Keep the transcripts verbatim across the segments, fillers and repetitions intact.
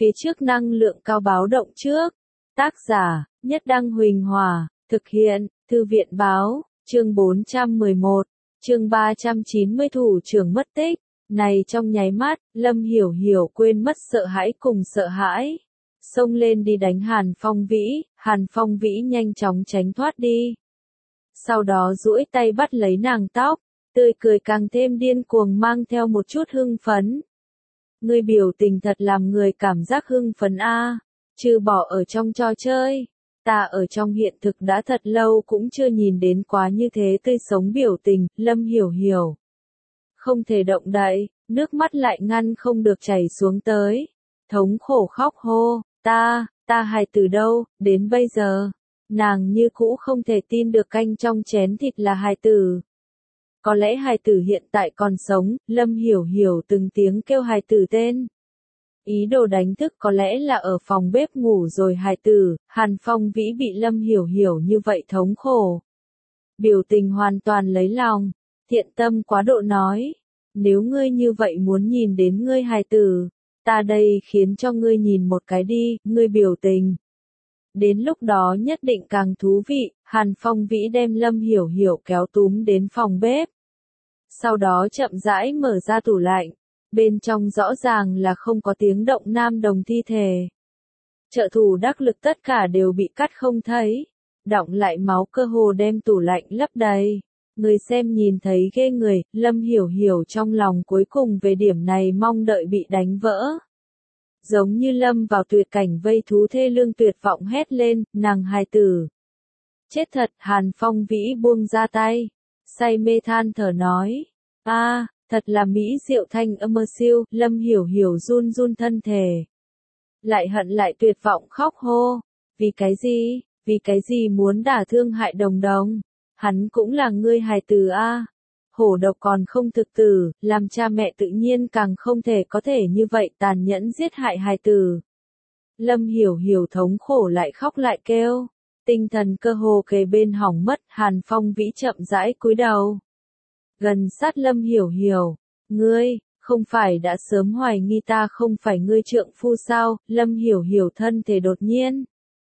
Phía trước năng lượng cao báo động trước. Tác giả, Nhất Đăng Huỳnh Hòa, thực hiện, Thư viện Báo, chương bốn trăm mười một, chương ba trăm chín mươi thủ trưởng mất tích. Này trong nháy mắt, Lâm Hiểu Hiểu quên mất sợ hãi cùng sợ hãi. Xông lên đi đánh Hàn Phong Vĩ, Hàn Phong Vĩ nhanh chóng tránh thoát đi. Sau đó duỗi tay bắt lấy nàng tóc, tươi cười càng thêm điên cuồng mang theo một chút hưng phấn. Ngươi biểu tình thật làm người cảm giác hưng phấn a, trừ bỏ ở trong trò chơi, ta ở trong hiện thực đã thật lâu cũng chưa nhìn đến quá như thế tươi sống biểu tình. Lâm Hiểu Hiểu không thể động đậy, nước mắt lại ngăn không được chảy xuống tới, thống khổ khóc hô, ta, ta hài tử đâu, đến bây giờ, nàng như cũ không thể tin được canh trong chén thịt là hài tử. Có lẽ hài tử hiện tại còn sống, Lâm Hiểu Hiểu từng tiếng kêu hài tử tên. Ý đồ đánh thức có lẽ là ở phòng bếp ngủ rồi hài tử. Hàn Phong Vĩ bị Lâm Hiểu Hiểu như vậy thống khổ. Biểu tình hoàn toàn lấy lòng, thiện tâm quá độ nói. Nếu ngươi như vậy muốn nhìn đến ngươi hài tử, ta đây khiến cho ngươi nhìn một cái đi, ngươi biểu tình. Đến lúc đó nhất định càng thú vị. Hàn Phong Vĩ đem Lâm Hiểu Hiểu kéo túm đến phòng bếp. Sau đó chậm rãi mở ra tủ lạnh. Bên trong rõ ràng là không có tiếng động nam đồng thi thể. Trợ thủ đắc lực tất cả đều bị cắt không thấy. Đọng lại máu cơ hồ đem tủ lạnh lấp đầy. Người xem nhìn thấy ghê người, Lâm Hiểu Hiểu trong lòng cuối cùng về điểm này mong đợi bị đánh vỡ. Giống như lâm vào tuyệt cảnh vây thú thê lương tuyệt vọng hét lên, nàng hài tử. Chết thật. Hàn Phong Vĩ buông ra tay. Say mê than thở nói. A, thật là mỹ diệu thanh âm mơ siêu. Lâm Hiểu Hiểu run run thân thể. Lại hận lại tuyệt vọng khóc hô. Vì cái gì, vì cái gì muốn đả thương hại đồng đồng. Hắn cũng là ngươi hài tử a. Hổ độc còn không thực tử, làm cha mẹ tự nhiên càng không thể có thể như vậy tàn nhẫn giết hại hài tử. Lâm Hiểu Hiểu thống khổ lại khóc lại kêu. Tinh thần cơ hồ kề bên hỏng mất. Hàn Phong Vĩ chậm rãi cúi đầu. Gần sát Lâm Hiểu Hiểu. Ngươi, không phải đã sớm hoài nghi ta không phải ngươi trượng phu sao? Lâm Hiểu Hiểu thân thể đột nhiên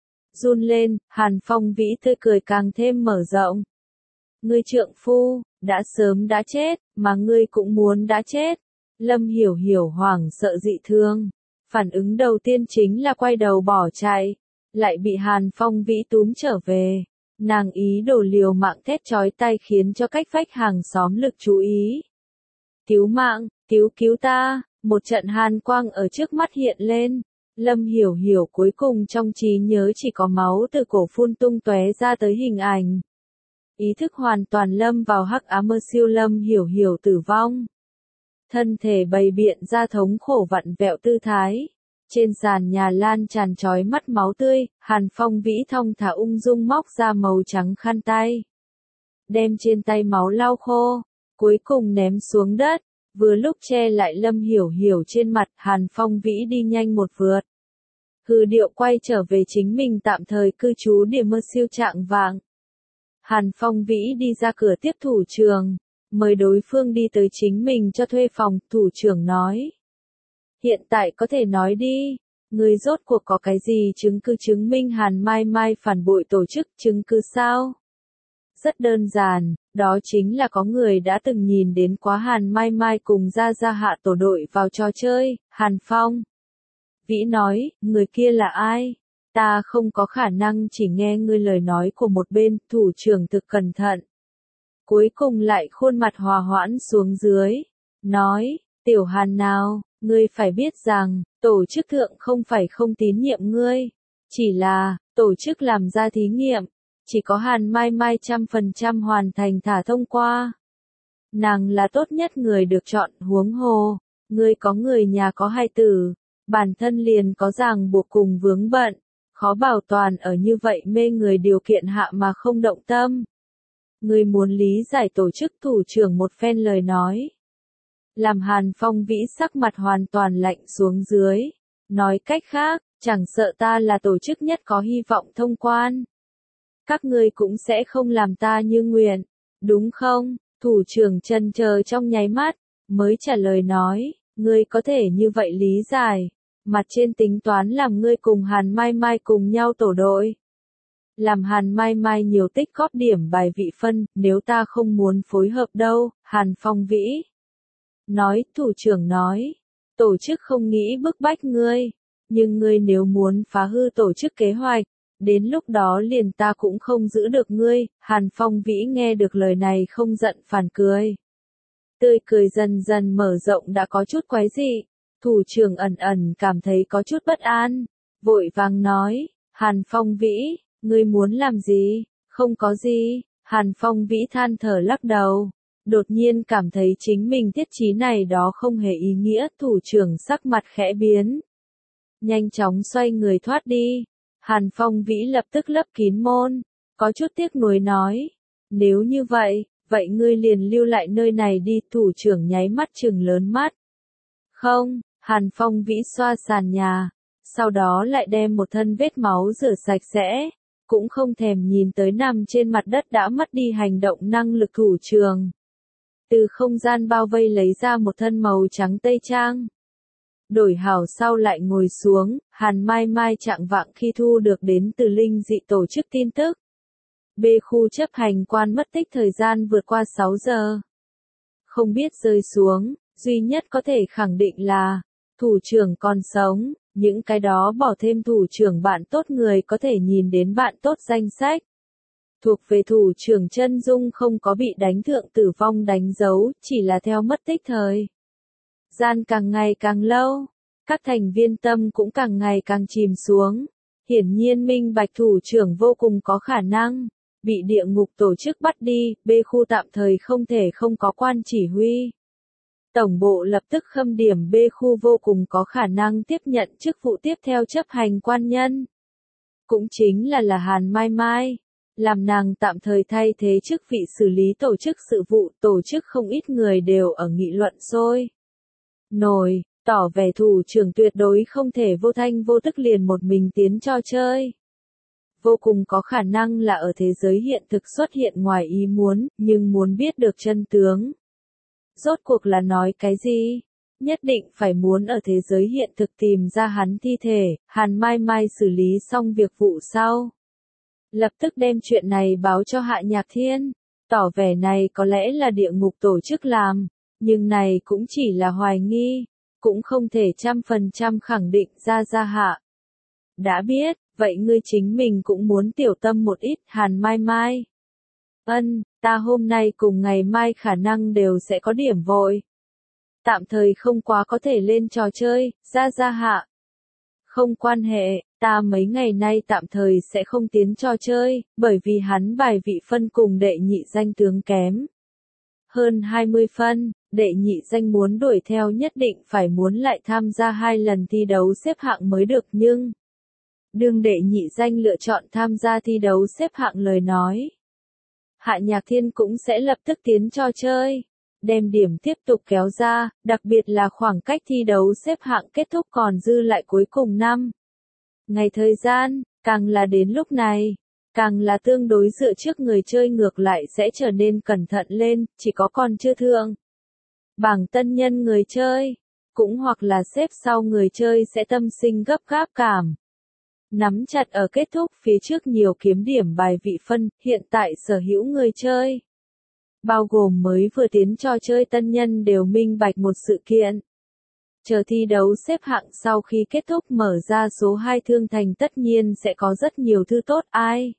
run lên. Hàn Phong Vĩ tươi cười càng thêm mở rộng. Ngươi trượng phu đã sớm đã chết, mà ngươi cũng muốn đã chết. Lâm Hiểu Hiểu hoảng sợ dị thương. Phản ứng đầu tiên chính là quay đầu bỏ chạy. Lại bị Hàn Phong Vĩ túm trở về. Nàng ý đồ liều mạng thét chói tai khiến cho cách vách hàng xóm lực chú ý. Cứu mạng, cứu cứu ta. Một trận hàn quang ở trước mắt hiện lên. Lâm Hiểu Hiểu cuối cùng trong trí nhớ chỉ có máu từ cổ phun tung tóe ra tới hình ảnh. Ý thức hoàn toàn lâm vào hắc ám mơ siêu. Lâm Hiểu Hiểu tử vong. Thân thể bày biện ra thống khổ vặn vẹo tư thái. Trên sàn nhà lan tràn chói mắt máu tươi. Hàn Phong Vĩ thong thả ung dung móc ra màu trắng khăn tay. Đem trên tay máu lau khô. Cuối cùng ném xuống đất. Vừa lúc che lại Lâm Hiểu Hiểu trên mặt. Hàn Phong Vĩ đi nhanh một vượt. Hư điệu quay trở về chính mình tạm thời cư trú điểm mơ siêu trạng vạng. Hàn Phong Vĩ đi ra cửa tiếp thủ trưởng, mời đối phương đi tới chính mình cho thuê phòng. Thủ trưởng nói. Hiện tại có thể nói đi, người rốt cuộc có cái gì chứng cứ chứng minh Hàn Mai Mai phản bội tổ chức, chứng cứ sao? Rất đơn giản, đó chính là có người đã từng nhìn đến quá Hàn Mai Mai cùng Gia Gia hạ tổ đội vào trò chơi. Hàn Phong Vĩ nói, người kia là ai? Ta không có khả năng chỉ nghe ngươi lời nói của một bên. Thủ trưởng thực cẩn thận. Cuối cùng lại khuôn mặt hòa hoãn xuống dưới. Nói, tiểu Hàn nào, ngươi phải biết rằng, tổ chức thượng không phải không tín nhiệm ngươi. Chỉ là, tổ chức làm ra thí nghiệm. Chỉ có Hàn Mai Mai trăm phần trăm hoàn thành thả thông qua. Nàng là tốt nhất người được chọn. Huống hồ, ngươi có người nhà có hài tử. Bản thân liền có ràng buộc cùng vướng bận. Khó bảo toàn ở như vậy mê người điều kiện hạ mà không động tâm. Người muốn lý giải tổ chức. Thủ trưởng một phen lời nói. Làm Hàn Phong Vĩ sắc mặt hoàn toàn lạnh xuống dưới. Nói cách khác, chẳng sợ ta là tổ chức nhất có hy vọng thông quan. Các ngươi cũng sẽ không làm ta như nguyện, đúng không? Thủ trưởng chần chờ trong nháy mắt, mới trả lời nói, ngươi có thể như vậy lý giải. mặt trên tính toán làm ngươi cùng Hàn Mai Mai cùng nhau tổ đội. Làm Hàn Mai Mai nhiều tích góp điểm bài vị phân, nếu ta không muốn phối hợp đâu, Hàn Phong Vĩ. Nói, thủ trưởng nói, tổ chức không nghĩ bức bách ngươi, nhưng ngươi nếu muốn phá hư tổ chức kế hoạch, đến lúc đó liền ta cũng không giữ được ngươi. Hàn Phong Vĩ nghe được lời này không giận phản cười. Tươi cười dần dần mở rộng đã có chút quái dị, thủ trưởng ẩn ẩn cảm thấy có chút bất an, vội vàng nói, Hàn Phong Vĩ, ngươi muốn làm gì? Không có gì, Hàn Phong Vĩ than thở lắc đầu, đột nhiên cảm thấy chính mình thiết chí này đó không hề ý nghĩa, thủ trưởng sắc mặt khẽ biến. Nhanh chóng xoay người thoát đi, Hàn Phong Vĩ lập tức lấp kín môn, có chút tiếc nuối nói, nếu như vậy, vậy ngươi liền lưu lại nơi này đi, thủ trưởng nháy mắt trừng lớn mắt. Không, Hàn Phong Vĩ xoa sàn nhà, sau đó lại đem một thân vết máu rửa sạch sẽ, cũng không thèm nhìn tới nằm trên mặt đất đã mất đi hành động năng lực thủ trưởng. Từ không gian bao vây lấy ra một thân màu trắng tây trang. Đổi hảo sau lại ngồi xuống, Hàn Mai Mai trạng vạng khi thu được đến từ linh dị tổ chức tin tức. B khu chấp hành quan mất tích thời gian vượt qua sáu giờ. Không biết rơi xuống, duy nhất có thể khẳng định là, thủ trưởng còn sống, những cái đó bỏ thêm thủ trưởng bạn tốt người có thể nhìn đến bạn tốt danh sách. Thuộc về thủ trưởng chân dung không có bị đánh thượng tử vong đánh dấu, chỉ là theo mất tích thời. Gian càng ngày càng lâu, các thành viên tâm cũng càng ngày càng chìm xuống. Hiển nhiên minh bạch thủ trưởng vô cùng có khả năng bị địa ngục tổ chức bắt đi, B khu tạm thời không thể không có quan chỉ huy. Tổng bộ lập tức khâm điểm B khu vô cùng có khả năng tiếp nhận chức vụ tiếp theo chấp hành quan nhân. Cũng chính là là Hàn Mai Mai, làm nàng tạm thời thay thế chức vị xử lý tổ chức sự vụ, tổ chức không ít người đều ở nghị luận sôi nổi, tỏ vẻ thủ trưởng tuyệt đối không thể vô thanh vô tức liền một mình tiến cho chơi. Vô cùng có khả năng là ở thế giới hiện thực xuất hiện ngoài ý muốn, nhưng muốn biết được chân tướng. Rốt cuộc là nói cái gì? Nhất định phải muốn ở thế giới hiện thực tìm ra hắn thi thể, Hàn Mai Mai xử lý xong việc vụ sau. Lập tức đem chuyện này báo cho Hạ Nhạc Thiên, tỏ vẻ này có lẽ là địa ngục tổ chức làm, nhưng này cũng chỉ là hoài nghi, cũng không thể trăm phần trăm khẳng định ra ra hạ. Đã biết, vậy ngươi chính mình cũng muốn tiểu tâm một ít, Hàn Mai Mai. Ân, ta hôm nay cùng ngày mai khả năng đều sẽ có điểm vội. Tạm thời không quá có thể lên trò chơi, ra ra hạ. Không quan hệ, ta mấy ngày nay tạm thời sẽ không tiến trò chơi, bởi vì hắn bài vị phân cùng đệ nhị danh tướng kém. Hơn hai mươi phân, đệ nhị danh muốn đuổi theo nhất định phải muốn lại tham gia hai lần thi đấu xếp hạng mới được nhưng... Đương đệ nhị danh lựa chọn tham gia thi đấu xếp hạng lời nói. Hạ Nhạc Thiên cũng sẽ lập tức tiến cho chơi, đem điểm tiếp tục kéo ra, đặc biệt là khoảng cách thi đấu xếp hạng kết thúc còn dư lại cuối cùng năm. Ngày thời gian, càng là đến lúc này, càng là tương đối dựa trước người chơi ngược lại sẽ trở nên cẩn thận lên, chỉ có còn chưa thượng. Bảng tân nhân người chơi, cũng hoặc là xếp sau người chơi sẽ tâm sinh gấp gáp cảm. Nắm chặt ở kết thúc phía trước nhiều kiếm điểm bài vị phân, hiện tại sở hữu người chơi. Bao gồm mới vừa tiến trò chơi tân nhân đều minh bạch một sự kiện. Chờ thi đấu xếp hạng sau khi kết thúc mở ra số hai thương thành tất nhiên sẽ có rất nhiều thứ tốt ai.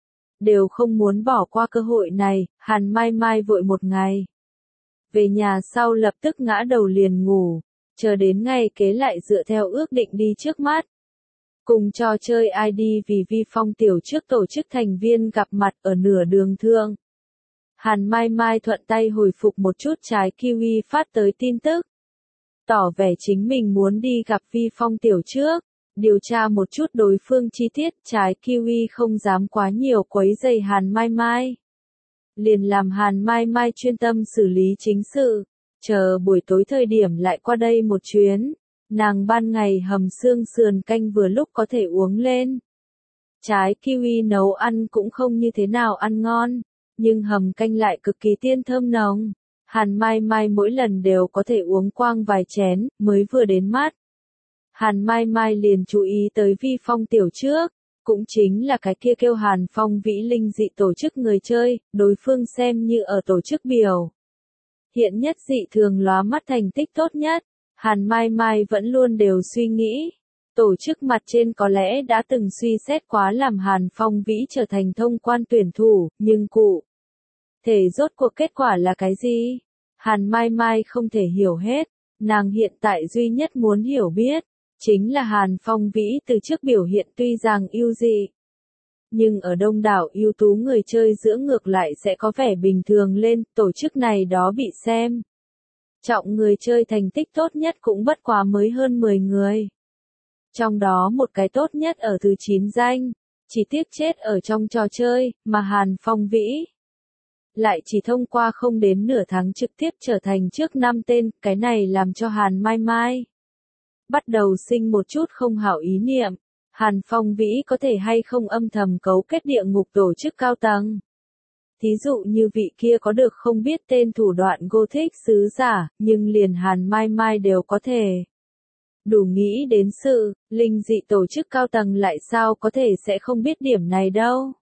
Đều không muốn bỏ qua cơ hội này, Hàn Mai Mai vội một ngày. Về nhà sau lập tức ngã đầu liền ngủ, chờ đến ngày kế lại dựa theo ước định đi trước mắt. Cùng trò chơi i đê vì Vi Phong tiểu trước tổ chức thành viên gặp mặt ở nửa đường thương. Hàn Mai Mai thuận tay hồi phục một chút trái kiwi phát tới tin tức. Tỏ vẻ chính mình muốn đi gặp Vi Phong tiểu trước, điều tra một chút đối phương chi tiết, trái kiwi không dám quá nhiều quấy rầy Hàn Mai Mai. Liền làm Hàn Mai Mai chuyên tâm xử lý chính sự, chờ buổi tối thời điểm lại qua đây một chuyến. Nàng ban ngày hầm xương sườn canh vừa lúc có thể uống lên. Trái kiwi nấu ăn cũng không như thế nào ăn ngon, nhưng hầm canh lại cực kỳ tiên thơm nồng. Hàn Mai Mai mỗi lần đều có thể uống quang vài chén, mới vừa đến mát. Hàn Mai Mai liền chú ý tới Vi Phong tiểu trước, cũng chính là cái kia kêu Hàn Phong Vĩ linh dị tổ chức người chơi, đối phương xem như ở tổ chức biểu. Hiện nhất dị thường lóa mắt thành tích tốt nhất, Hàn Mai Mai vẫn luôn đều suy nghĩ. Tổ chức mặt trên có lẽ đã từng suy xét quá làm Hàn Phong Vĩ trở thành thông quan tuyển thủ, nhưng cụ thể rốt cuộc kết quả là cái gì? Hàn Mai Mai không thể hiểu hết, nàng hiện tại duy nhất muốn hiểu biết, chính là Hàn Phong Vĩ từ trước biểu hiện tuy rằng ưu dị. Nhưng ở đông đảo ưu tú người chơi giữa ngược lại sẽ có vẻ bình thường lên, tổ chức này đó bị xem. Trọng người chơi thành tích tốt nhất cũng bất quá mới hơn mười người. Trong đó một cái tốt nhất ở thứ chín danh, chỉ tiếc chết ở trong trò chơi, mà Hàn Phong Vĩ lại chỉ thông qua không đến nửa tháng trực tiếp trở thành trước năm tên, cái này làm cho Hàn Mai Mai bắt đầu sinh một chút không hảo ý niệm. Hàn Phong Vĩ có thể hay không âm thầm cấu kết địa ngục tổ chức cao tầng. Thí dụ như vị kia có được không biết tên thủ đoạn Gothic sứ giả, nhưng liền Hàn Mai Mai đều có thể. Đủ nghĩ đến sự, linh dị tổ chức cao tầng lại sao có thể sẽ không biết điểm này đâu.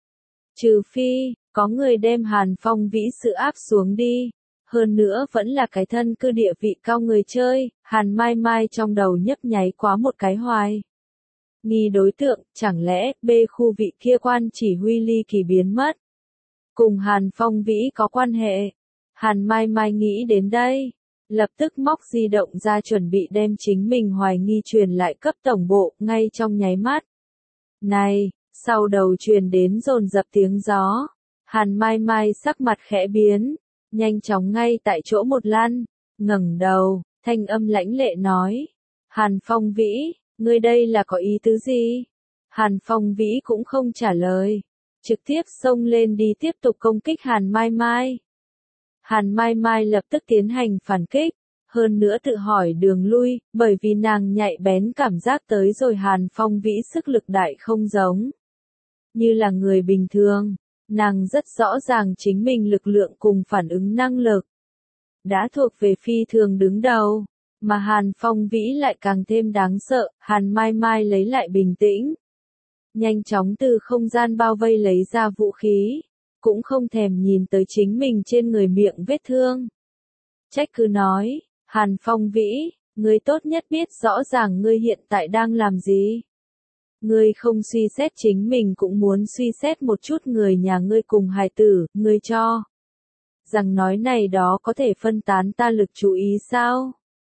Trừ phi, có người đem Hàn Phong Vĩ sự áp xuống đi. Hơn nữa vẫn là cái thân cư địa vị cao người chơi, Hàn Mai Mai trong đầu nhấp nháy quá một cái hoài. Nghi đối tượng, chẳng lẽ, B khu vị kia quan chỉ huy ly kỳ biến mất. Cùng Hàn Phong Vĩ có quan hệ. Hàn Mai Mai nghĩ đến đây. Lập tức móc di động ra chuẩn bị đem chính mình hoài nghi truyền lại cấp tổng bộ, ngay trong nháy mắt. Này, sau đầu truyền đến dồn dập tiếng gió. Hàn Mai Mai sắc mặt khẽ biến. Nhanh chóng ngay tại chỗ một lăn. Ngẩng đầu, thanh âm lãnh lệ nói. Hàn Phong Vĩ, ngươi đây là có ý tứ gì? Hàn Phong Vĩ cũng không trả lời. Trực tiếp xông lên đi tiếp tục công kích Hàn Mai Mai. Hàn Mai Mai lập tức tiến hành phản kích, hơn nữa tự hỏi đường lui, bởi vì nàng nhạy bén cảm giác tới rồi Hàn Phong Vĩ sức lực đại không giống. Như là người bình thường, nàng rất rõ ràng chính mình lực lượng cùng phản ứng năng lực. Đã thuộc về phi thường đứng đầu, mà Hàn Phong Vĩ lại càng thêm đáng sợ, Hàn Mai Mai lấy lại bình tĩnh. Nhanh chóng từ không gian bao vây lấy ra vũ khí. Cũng không thèm nhìn tới chính mình trên người miệng vết thương. Trách cứ nói, Hàn Phong Vĩ, ngươi tốt nhất biết rõ ràng ngươi hiện tại đang làm gì. Ngươi không suy xét chính mình cũng muốn suy xét một chút người nhà ngươi cùng hài tử, ngươi cho. Rằng nói này đó có thể phân tán ta lực chú ý sao?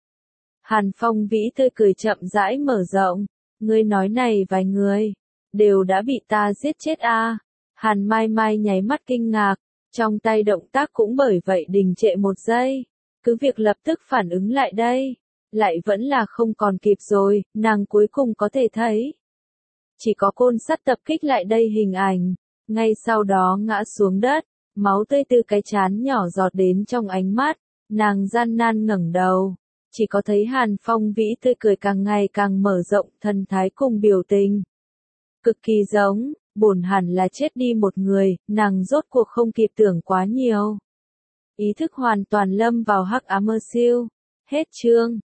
Hàn Phong Vĩ tươi cười chậm rãi mở rộng, ngươi nói này vài người, đều đã bị ta giết chết a. À? Hàn Mai Mai nháy mắt kinh ngạc, trong tay động tác cũng bởi vậy đình trệ một giây. Cứ việc lập tức phản ứng lại đây, lại vẫn là không còn kịp rồi, nàng cuối cùng có thể thấy. Chỉ có côn sắt tập kích lại đây hình ảnh, ngay sau đó ngã xuống đất, máu tươi từ cái chán nhỏ giọt đến trong ánh mắt, nàng gian nan ngẩng đầu. Chỉ có thấy Hàn Phong Vĩ tươi cười càng ngày càng mở rộng, thần thái cùng biểu tình. Cực kỳ giống. Bổn hẳn là chết đi một người, nàng rốt cuộc không kịp tưởng quá nhiều. Ý thức hoàn toàn lâm vào hắc ám mơ siêu. Hết chương.